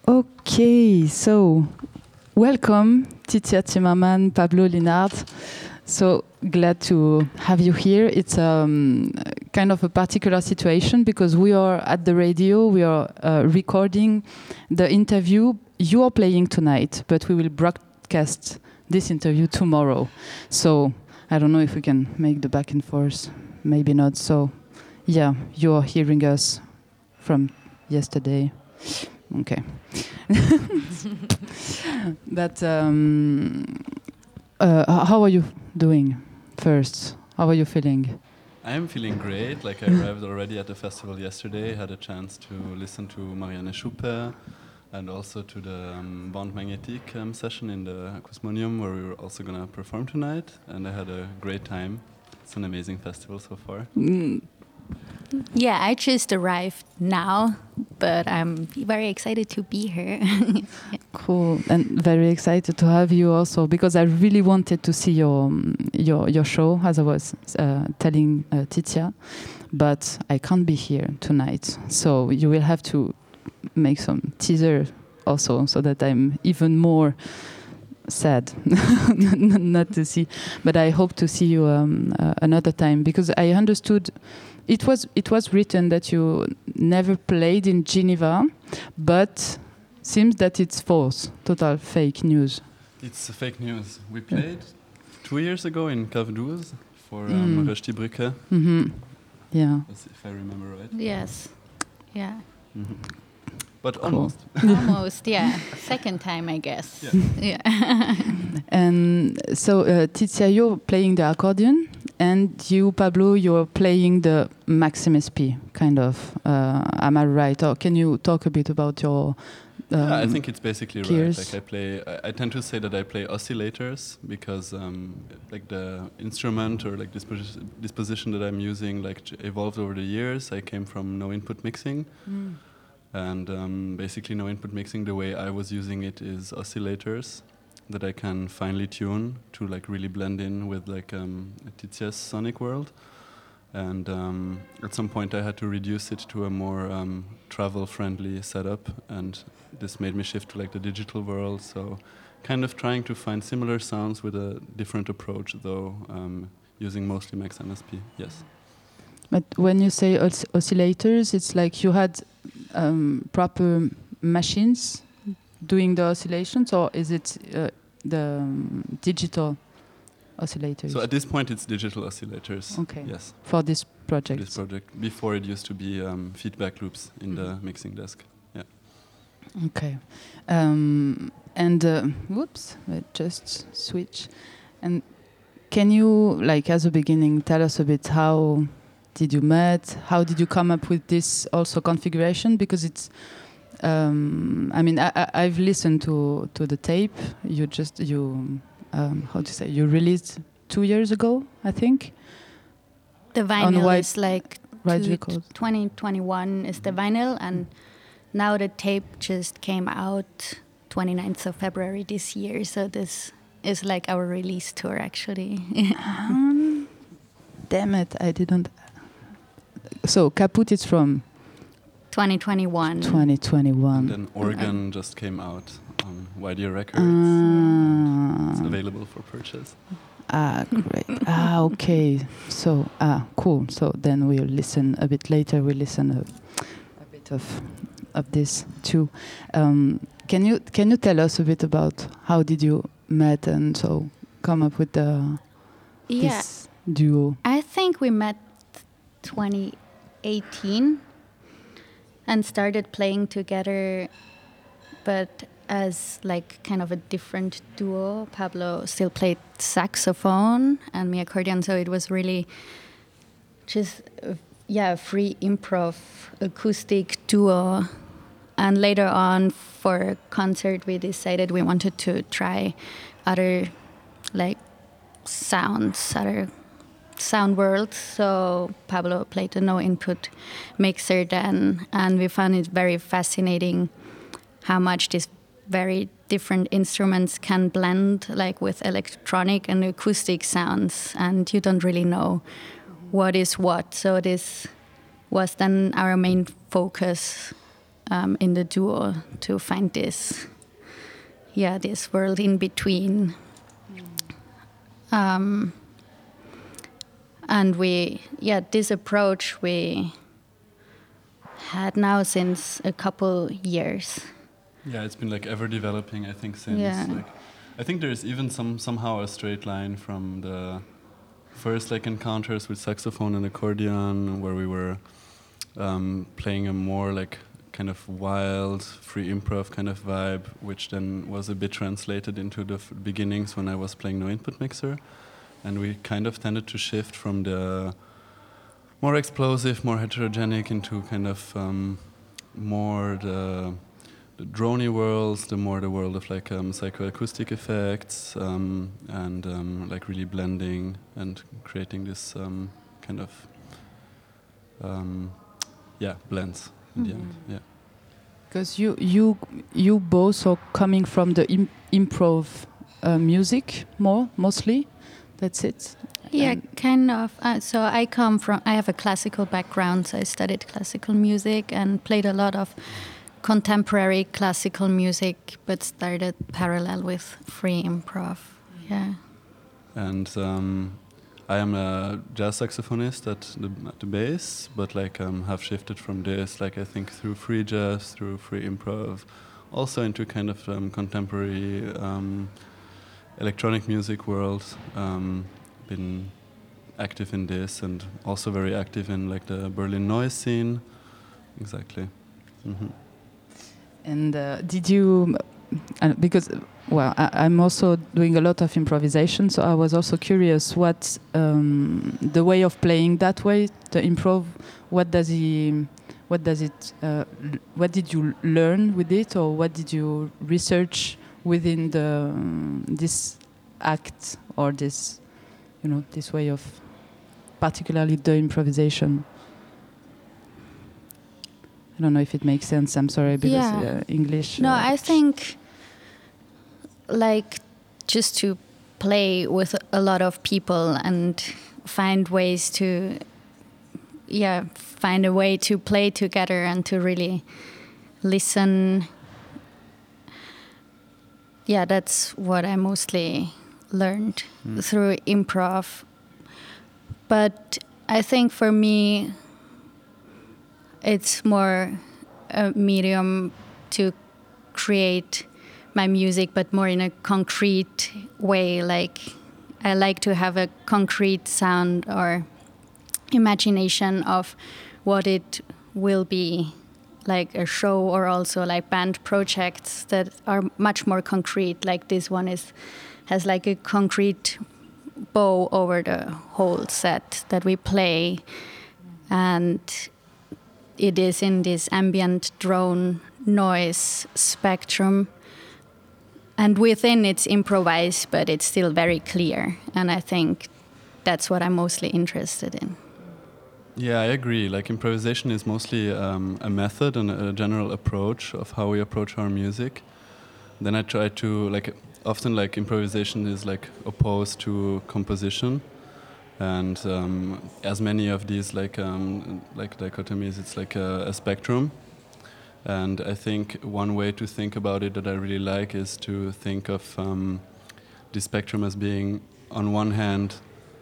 Okay, so welcome, Titia Timmerman, Pablo Linard. So glad to have you here. It's kind of a particular situation because we are at the radio, we are recording the interview you are playing tonight, but we will broadcast this interview tomorrow. So I don't know if we can make the back and forth, maybe not. So yeah, you are hearing us from yesterday. Okay. But how are you doing first? How are you feeling? I am feeling great. Like I arrived already at the festival yesterday, had a chance to listen to Marianne Schuppe and also to the Bande Magnétique session in the Acousmonium where we were also going to perform tonight, and I had a great time. It's an amazing festival so far. Yeah, I just arrived now, but I'm very excited to be here. Yeah. Cool, and very excited to have you also because I really wanted to see your show, as I was telling Titia, but I can't be here tonight. So you will have to make some teaser also, so that I'm even more sad not to see. But I hope to see you another time because I understood. It was written that you never played in Geneva, but seems that it's false, total fake news. It's fake news. We played 2 years ago in Cave 12 for Rösti-Brücke. Mm-hmm. Yeah. If I remember right. Yes. Yeah. Mm-hmm. But Cool. almost. Almost, yeah. Second time, I guess. Yeah. Yeah. And so, Titia, you're playing the accordion, and you, Pablo, you're playing the Maximus P, kind of. Am I right? Or can you talk a bit about your Yeah, I think it's basically gears? right. Like I tend to say that I play oscillators because like the instrument or like disposition that I'm using evolved over the years. I came from no input mixing. And basically no input mixing, the way I was using it is oscillators that I can finely tune to like really blend in with like Titia's sonic world. And at some point I had to reduce it to a more travel-friendly setup, and this made me shift to like the digital world. So kind of trying to find similar sounds with a different approach, though using mostly Max MSP, yes. But when you say oscillators, it's like you had proper machines doing the oscillations, or is it the digital oscillators? So at this point it's digital oscillators. Okay. Yes. For this project. This project. Before it used to be feedback loops in the mixing desk. Yeah. Okay. And whoops, wait, just switch. And can you, like, as a beginning, tell us a bit how did you met? How did you come up with this also configuration? Because it's, I mean, I've listened to the tape. How to say? You released 2 years ago, I think. The vinyl is like Right record. 2021 is the vinyl, and now the tape just came out 29th of February this year. So this is like our release tour, actually. Damn it, I didn't. So Kaput is from 2021. 2021. And then Organ just came out on YD Records. It's available for purchase. Great. Okay. So, cool. So then we'll listen a bit later. We'll listen a bit of this too. Can you tell us a bit about how did you met and so come up with this duo? I think we met 2018 and started playing together, but as like kind of a different duo. Pablo still played saxophone and me accordion, so it was really just a free improv acoustic duo. And later on for a concert we decided we wanted to try other like sounds, other sound worlds. So Pablo played a no input mixer then, and we found it very fascinating how much these very different instruments can blend like with electronic and acoustic sounds, and you don't really know what is what. So this was then our main focus in the duo to find this world in between. And this approach we had now since a couple years. Yeah, it's been like ever developing, I think, since. Yeah. Like, I think there's even somehow a straight line from the first like encounters with saxophone and accordion, where we were playing a more like kind of wild, free improv kind of vibe, which then was a bit translated into the beginnings when I was playing No Input Mixer. And we kind of tended to shift from the more explosive, more heterogenic into kind of more the drony worlds, the world of like psychoacoustic effects, and like really blending and creating this kind of blends in the end. Yeah. Because you both are coming from the improv music mostly. That's it. Yeah, kind of. So I have a classical background. So I studied classical music and played a lot of contemporary classical music, but started parallel with free improv. Yeah. And I am a jazz saxophonist at the bass, but like have shifted from this, like I think through free jazz, through free improv, also into kind of contemporary electronic music world. Been active in this and also very active in like the Berlin noise scene. Exactly. Mm-hmm. And did you, because, well, I'm also doing a lot of improvisation, so I was also curious what the way of playing that way, the improv, what did you learn with it, or what did you research within this act, or this, this way of, particularly the improvisation? I don't know if it makes sense. I'm sorry, because English. No, I think like just to play with a lot of people and find ways to, find a way to play together and to really listen. Yeah, that's what I mostly learned through improv. But I think for me, it's more a medium to create my music, but more in a concrete way. Like I like to have a concrete sound or imagination of what it will be, like a show, or also like band projects that are much more concrete. Like this one has like a concrete bow over the whole set that we play, and it is in this ambient drone noise spectrum, and within it's improvised, but it's still very clear, and I think that's what I'm mostly interested in. Yeah, I agree. Like improvisation is mostly a method and a general approach of how we approach our music. Then I try to often improvisation is like opposed to composition, and as many of these dichotomies, it's like a spectrum. And I think one way to think about it that I really like is to think of the spectrum as being, on one hand,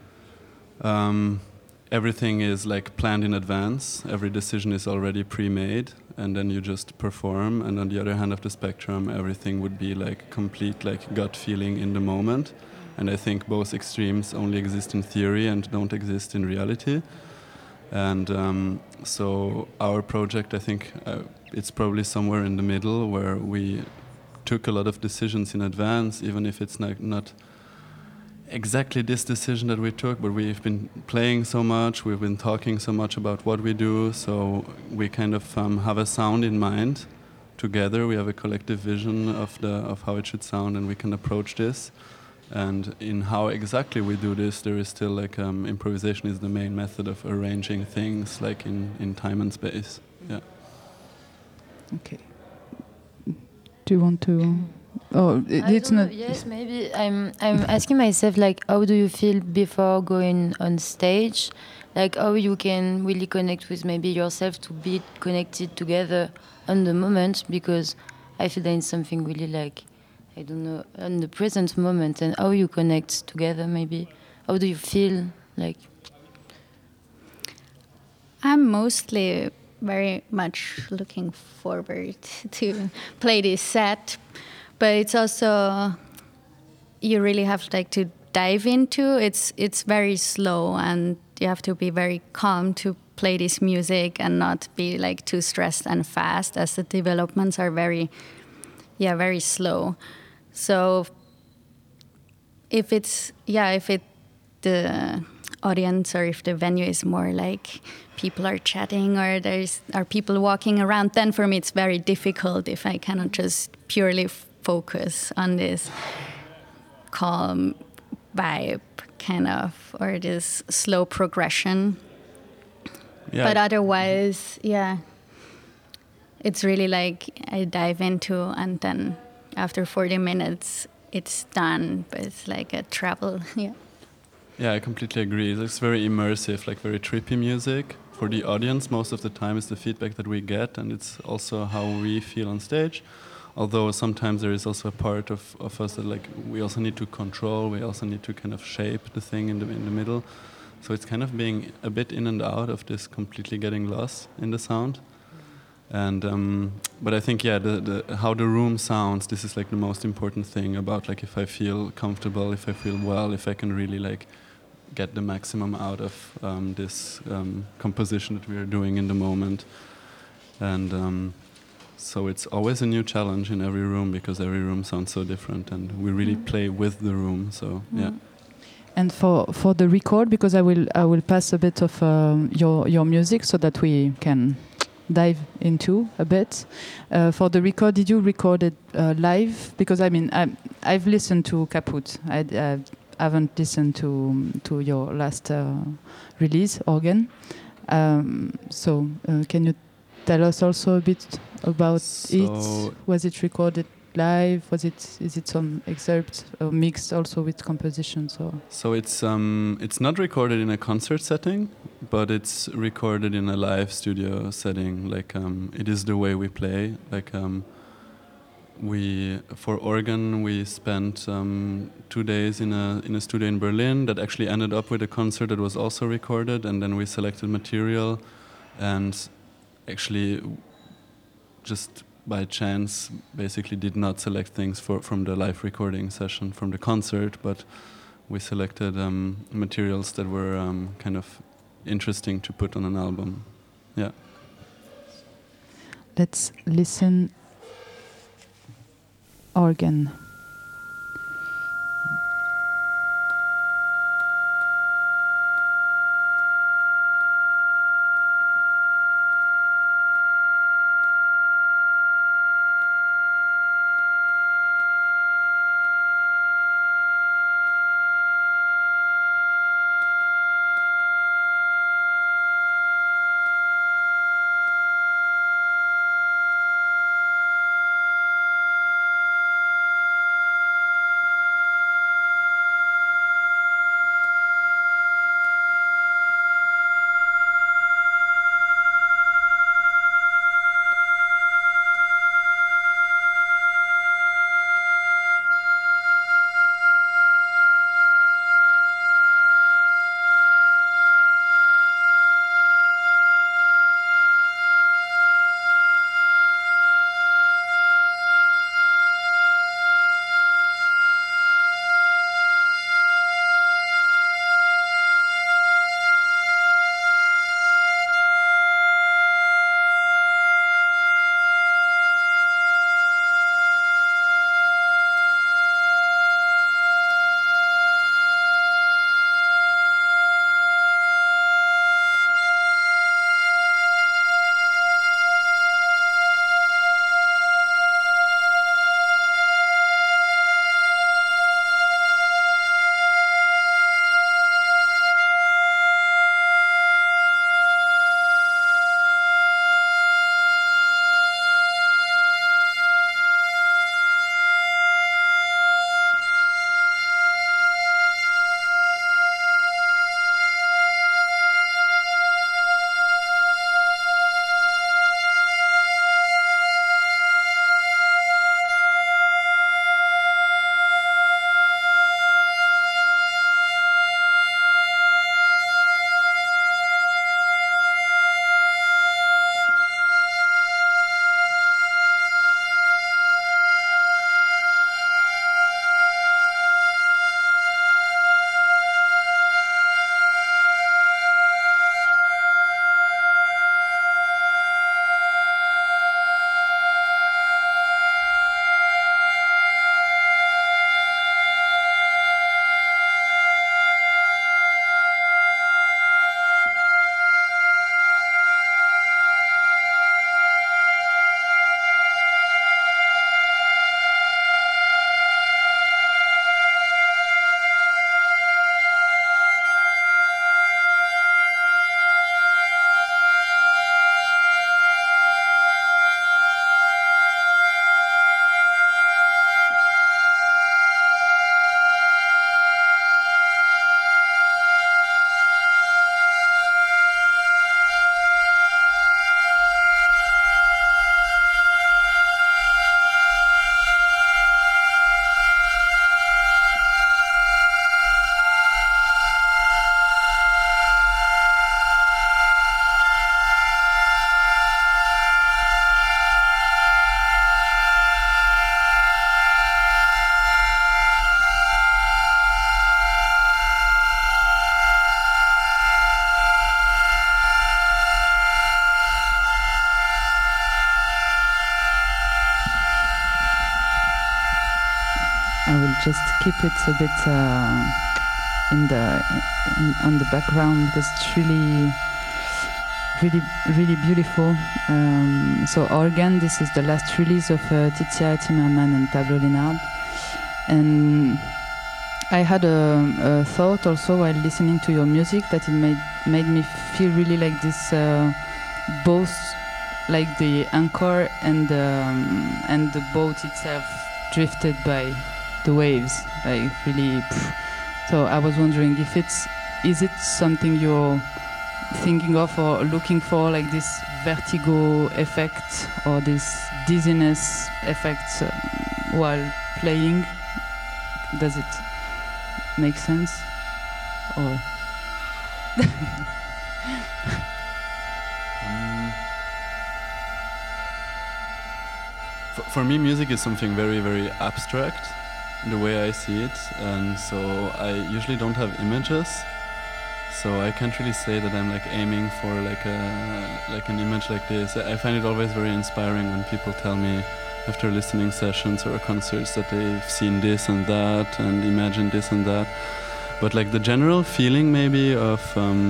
everything is like planned in advance. Every decision is already pre-made, and then you just perform. And on the other hand of the spectrum, everything would be like complete gut feeling in the moment. And I think both extremes only exist in theory and don't exist in reality. And so our project, I think it's probably somewhere in the middle, where we took a lot of decisions in advance, even if it's not exactly this decision that we took, but we've been playing so much, we've been talking so much about what we do, so we kind of have a sound in mind together. We have a collective vision of how it should sound, and we can approach this. And in how exactly we do this, there is still improvisation is the main method of arranging things in time and space. Yeah. Okay. Do you want to Oh, it's not. Yes, maybe I'm asking myself like, how do you feel before going on stage? Like how you can really connect with maybe yourself to be connected together on the moment, because I feel that it's something really like, I don't know, on the present moment, and how you connect together maybe. How do you feel like? I'm mostly very much looking forward to play this set, but it's also you really have like to dive into. It's very slow, and you have to be very calm to play this music and not be like too stressed and fast, as the developments are very slow. So if the audience or if the venue is more like people are chatting or are people walking around, then for me it's very difficult if I cannot just purely focus on this calm vibe kind of, or this slow progression. Yeah. But otherwise, it's really like I dive into, and then after 40 minutes it's done, but it's like a travel. Yeah, I completely agree. It's very immersive, like very trippy music. For the audience, most of the time is the feedback that we get, and it's also how we feel on stage. Although sometimes there is also a part of us that like we also need to control, we also need to kind of shape the thing in the middle. So it's kind of being a bit in and out of this, completely getting lost in the sound. And but I think the how the room sounds, this is like the most important thing about like if I feel comfortable, if I feel well, if I can really like get the maximum out of this composition that we are doing in the moment. And so it's always a new challenge in every room, because every room sounds so different, and we really play with the room. So yeah. And for the record, because I will pass a bit of your music so that we can dive into a bit. For the record, did you record it live? Because I mean, I've listened to Caput. I haven't listened to your last release, Organ. So can you tell us also a bit about it? Was it recorded live? Is it some excerpts or mixed also with compositions? Or? So it's not recorded in a concert setting, but it's recorded in a live studio setting. Like it is the way we play. Like for Organ we spent 2 days in a studio in Berlin that actually ended up with a concert that was also recorded, and then we selected material, and actually just by chance basically did not select things from the live recording session from the concert, but we selected materials that were kind of interesting to put on an album. Yeah. Let's listen. Organ. will just keep it a bit on the background because it's really beautiful. So Organ, this is the last release of Titia Timmerman and Pablo Linard. And I had a thought also while listening to your music that it made me feel really like this, both like the anchor and the boat itself drifted by the waves, like really. So I was wondering if is it something you're thinking of or looking for, like this vertigo effect or this dizziness effect while playing? Does it make sense? Or for me, music is something very, very abstract in the way I see it, and so I usually don't have images. So I can't really say that I'm like aiming for like an image like this. I find it always very inspiring when people tell me after listening sessions or concerts that they've seen this and that and imagined this and that. But like the general feeling maybe of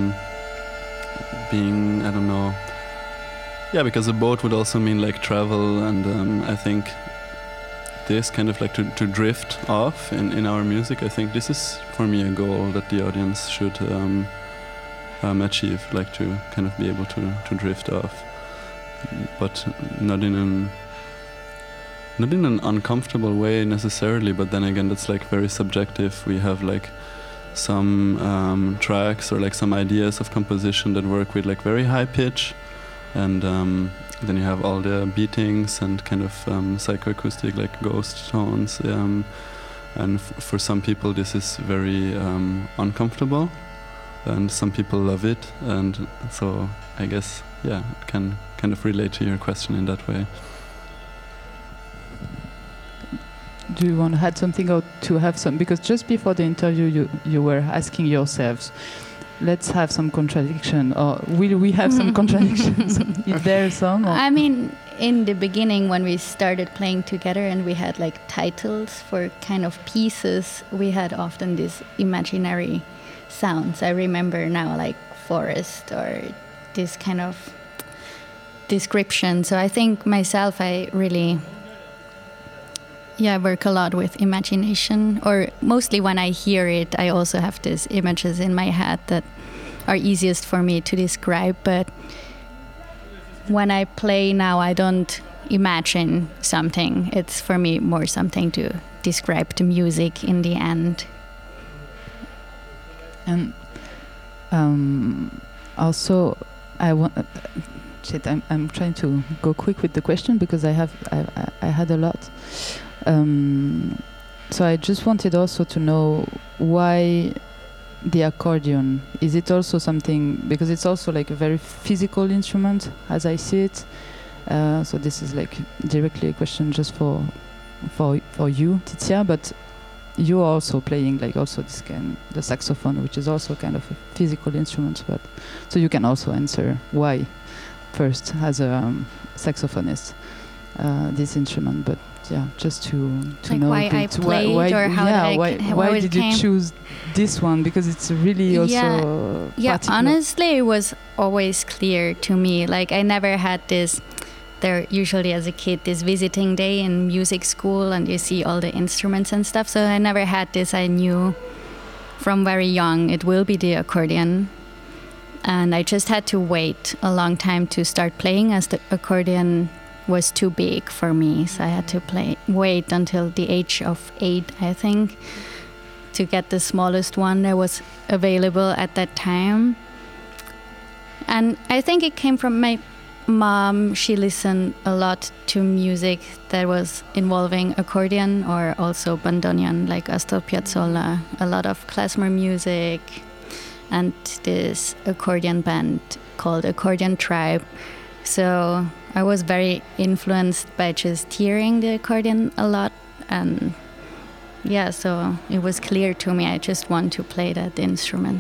being, I don't know, yeah, because a boat would also mean like travel, and I think this kind of like to drift off in our music, I think this is for me a goal that the audience should achieve, like to kind of be able to drift off, but not in an uncomfortable way necessarily, but then again that's like very subjective. We have like some tracks or like some ideas of composition that work with like very high pitch, and then you have all the beatings and kind of psychoacoustic like ghost tones, and for some people this is very uncomfortable, and some people love it, and so I guess yeah, it can kind of relate to your question in that way. do you want to add something or to have some? Because just before the interview, you were asking yourselves, let's have some contradiction, or will we have some contradictions? Is there some? Or? I mean, in the beginning when we started playing together and we had like titles for kind of pieces, we had often these imaginary sounds. I remember now like forest or this kind of description. So I think myself, I really work a lot with imagination, or mostly when I hear it, I also have these images in my head that are easiest for me to describe. But when I play now, I don't imagine something. It's for me more something to describe the music in the end. And also, I want. I'm trying to go quick with the question because I had a lot. So I just wanted also to know why the accordion. Is it also something, because it's also like a very physical instrument as I see it. So this is like directly a question just for you, Titia, but you are also playing like also this the saxophone, which is also kind of a physical instrument. But so you can also answer why first as a saxophonist this instrument, but yeah, just to like know why I played or how why did you choose this one, because it's really also honestly it was always clear to me. Like I never had this, there usually as a kid this visiting day in music school and you see all the instruments and stuff, so I never had this. I knew from very young it will be the accordion, and I just had to wait a long time to start playing as the accordion was too big for me, so I had to wait until the age of 8, I think, to get the smallest one that was available at that time. And I think it came from my mom. She listened a lot to music that was involving accordion or also bandoneon, like Astor Piazzolla, a lot of klezmer music, and this accordion band called Accordion Tribe. So I was very influenced by just hearing the accordion a lot, and yeah, so it was clear to me I just want to play that instrument.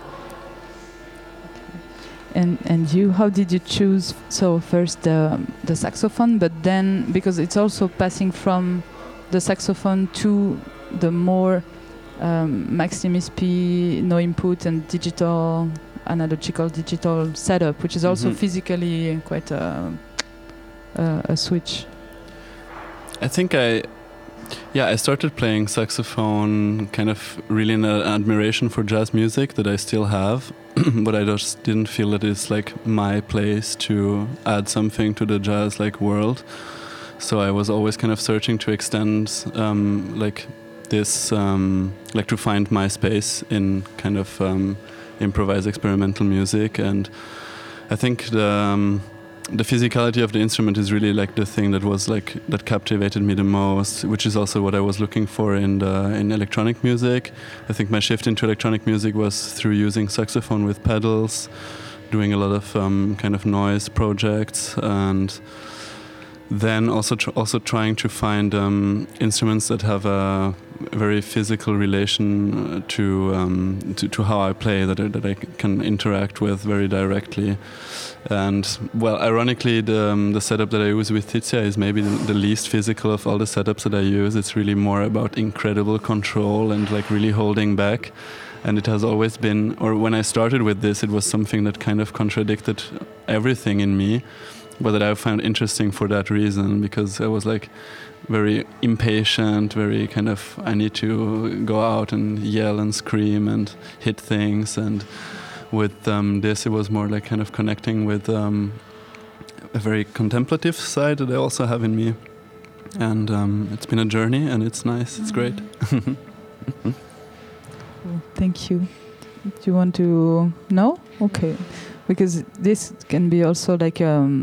And you, how did you choose? So first the saxophone, but then because it's also passing from the saxophone to the more Maximus P, no input and digital, analogical digital setup, which is also physically quite a switch. I think I started playing saxophone kind of really in an admiration for jazz music that I still have, but I just didn't feel that it's like my place to add something to the jazz like world. So I was always kind of searching to extend like this, like to find my space in kind of improvised experimental music. And I think the physicality of the instrument is really like the thing that was like that captivated me the most, which is also what I was looking for in electronic music. I think my shift into electronic music was through using saxophone with pedals, doing a lot of kind of noise projects, and then also trying to find instruments that have a very physical relation to how I play, that I can interact with very directly. And well, ironically, the setup that I use with Titia is maybe the least physical of all the setups that I use. It's really more about incredible control and like really holding back. And it has always been, or when I started with this, it was something that kind of contradicted everything in me, but that I found interesting for that reason, because I was like very impatient, very kind of, I need to go out and yell and scream and hit things. And with this, it was more like kind of connecting with a very contemplative side that I also have in me. And it's been a journey, and it's nice, it's great. Thank you. Do you want to know? Okay. Because this can be also like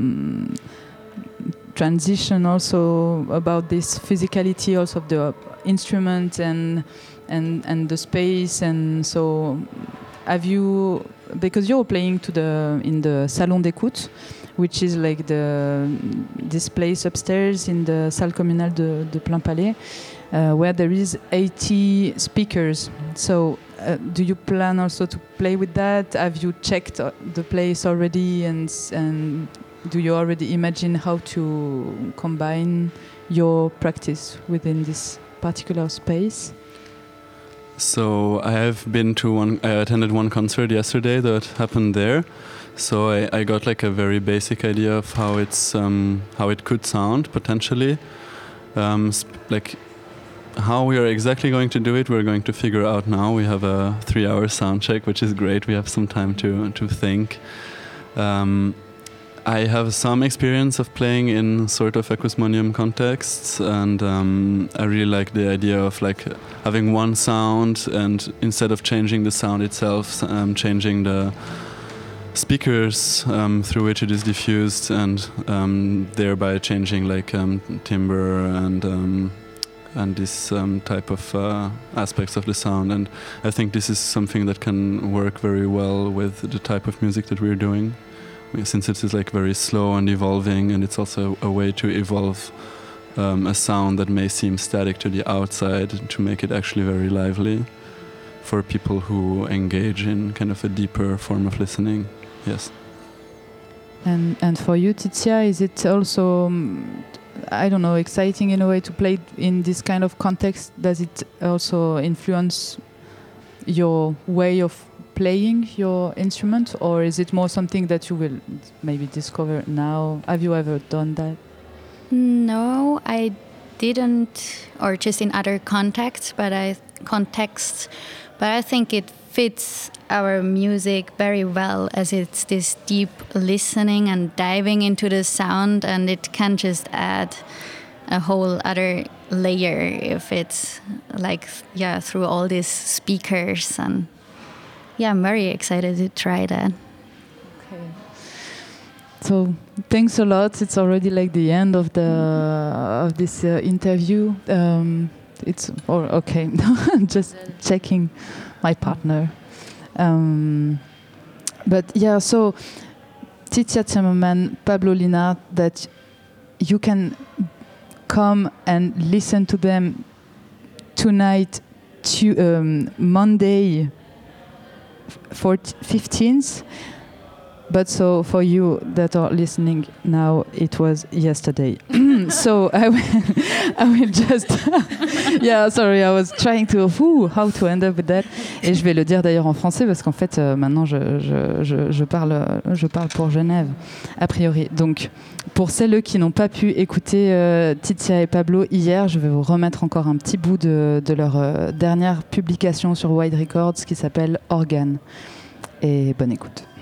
transition also about this physicality also of the instrument and the space. And so have you, because you're playing in the Salon d'écoute, which is like this place upstairs in the Salle Communale de Plainpalais, where there is 80 speakers. So do you plan also to play with that? Have you checked the place already, and do you already imagine how to combine your practice within this particular space? So I have been to I attended one concert yesterday that happened there. So I got like a very basic idea of how it could sound potentially. Like how we are exactly going to do it, we're going to figure out now. We have a 3-hour sound check, which is great. We have some time to think. I have some experience of playing in sort of acousmonium contexts, and I really like the idea of like having one sound, and instead of changing the sound itself, changing the speakers through which it is diffused, and thereby changing like timbre and this type of aspects of the sound. And I think this is something that can work very well with the type of music that we're doing, since it is like very slow and evolving, and it's also a way to evolve a sound that may seem static to the outside to make it actually very lively for people who engage in kind of a deeper form of listening. Yes. And for you, Titia, is it also I don't know, exciting in a way to play in this kind of context? Does it also influence your way of playing your instrument, or is it more something that you will maybe discover now? Have you ever done that? No, I didn't, or just in other contexts, but I think it fits our music very well, as it's this deep listening and diving into the sound, and it can just add a whole other layer if it's like, through all these speakers. And I'm very excited to try that. Okay. So thanks a lot. It's already like the end of this interview. It's okay. Just checking my partner. But so Titia Timmerman, Pablo Linhart, that you can come and listen to them tonight, Monday 15th. But so for you that are listening now, it was yesterday. So I will just... Yeah, sorry, I was trying to... how to end up with that. Et je vais le dire d'ailleurs en français parce qu'en fait, maintenant, je parle pour Genève, a priori. Donc, pour celles qui n'ont pas pu écouter Titia et Pablo hier, je vais vous remettre encore un petit bout de leur dernière publication sur Wide Records qui s'appelle Organe. Et bonne écoute.